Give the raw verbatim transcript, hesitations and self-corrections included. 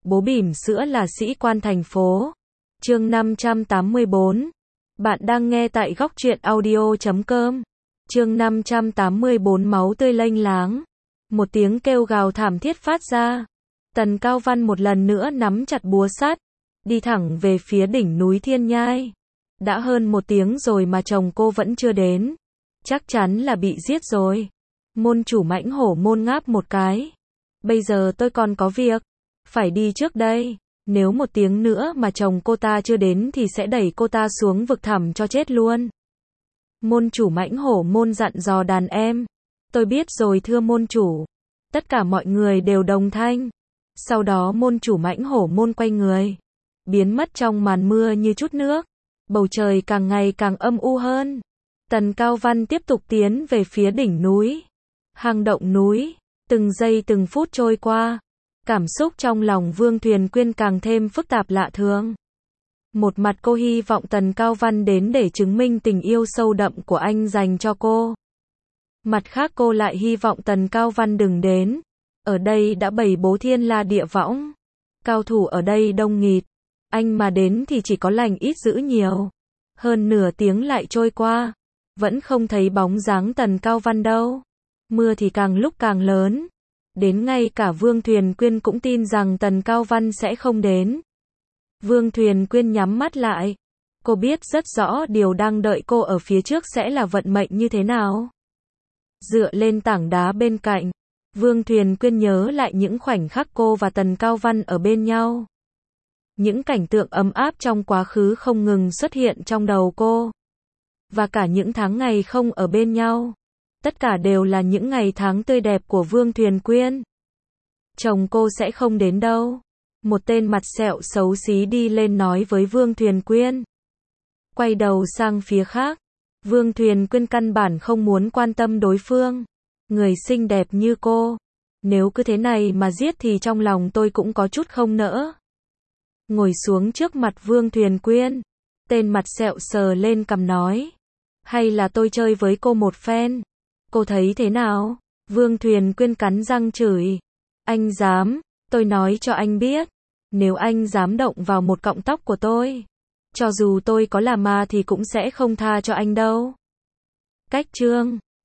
Bố bỉm sữa là sĩ quan thành phố. Chương năm trăm tám mươi bốn. Bạn đang nghe tại góc truyện audio chấm com. Chương năm trăm tám mươi bốn máu tươi lênh láng. Một tiếng kêu gào thảm thiết phát ra. Tần Cao Văn một lần nữa nắm chặt búa sắt, đi thẳng về phía đỉnh núi Thiên Nhai. Đã hơn một tiếng rồi mà chồng cô vẫn chưa đến. Chắc chắn là bị giết rồi. Môn chủ Mãnh Hổ Môn ngáp một cái. Bây giờ tôi còn có việc phải đi trước đây. Nếu một tiếng nữa mà chồng cô ta chưa đến thì sẽ đẩy cô ta xuống vực thẳm cho chết luôn. Môn chủ Mãnh Hổ Môn dặn dò đàn em. Tôi biết rồi thưa môn chủ. Tất cả mọi người đều đồng thanh. Sau đó môn chủ Mãnh Hổ Môn quay người, biến mất trong màn mưa như chút nước. Bầu trời càng ngày càng âm u hơn. Tần Cao Văn tiếp tục tiến về phía đỉnh núi. Hang động núi. Từng giây từng phút trôi qua. Cảm xúc trong lòng Vương Thuyền Quyên càng thêm phức tạp lạ thường. Một mặt cô hy vọng Tần Cao Văn đến để chứng minh tình yêu sâu đậm của anh dành cho cô. Mặt khác cô lại hy vọng Tần Cao Văn đừng đến. Ở đây đã bày bố thiên la địa võng. Cao thủ ở đây đông nghịt. Anh mà đến thì chỉ có lành ít dữ nhiều. Hơn nửa tiếng lại trôi qua. Vẫn không thấy bóng dáng Tần Cao Văn đâu. Mưa thì càng lúc càng lớn. Đến ngay cả Vương Thuyền Quyên cũng tin rằng Tần Cao Văn sẽ không đến. Vương Thuyền Quyên nhắm mắt lại. Cô biết rất rõ điều đang đợi cô ở phía trước sẽ là vận mệnh như thế nào. Dựa lên tảng đá bên cạnh, Vương Thuyền Quyên nhớ lại những khoảnh khắc cô và Tần Cao Văn ở bên nhau. Những cảnh tượng ấm áp trong quá khứ không ngừng xuất hiện trong đầu cô. Và cả những tháng ngày không ở bên nhau. Tất cả đều là những ngày tháng tươi đẹp của Vương Thuyền Quyên. Chồng cô sẽ không đến đâu. Một tên mặt sẹo xấu xí đi lên nói với Vương Thuyền Quyên. Quay đầu sang phía khác. Vương Thuyền Quyên căn bản không muốn quan tâm đối phương. Người xinh đẹp như cô. Nếu cứ thế này mà giết thì trong lòng tôi cũng có chút không nỡ. Ngồi xuống trước mặt Vương Thuyền Quyên. Tên mặt sẹo sờ lên cằm nói. Hay là tôi chơi với cô một phen. Cô thấy thế nào? Vương Thuyền Quyên cắn răng chửi. Anh dám, tôi nói cho anh biết. Nếu anh dám động vào một cọng tóc của tôi, cho dù tôi có là ma thì cũng sẽ không tha cho anh đâu. Cách chương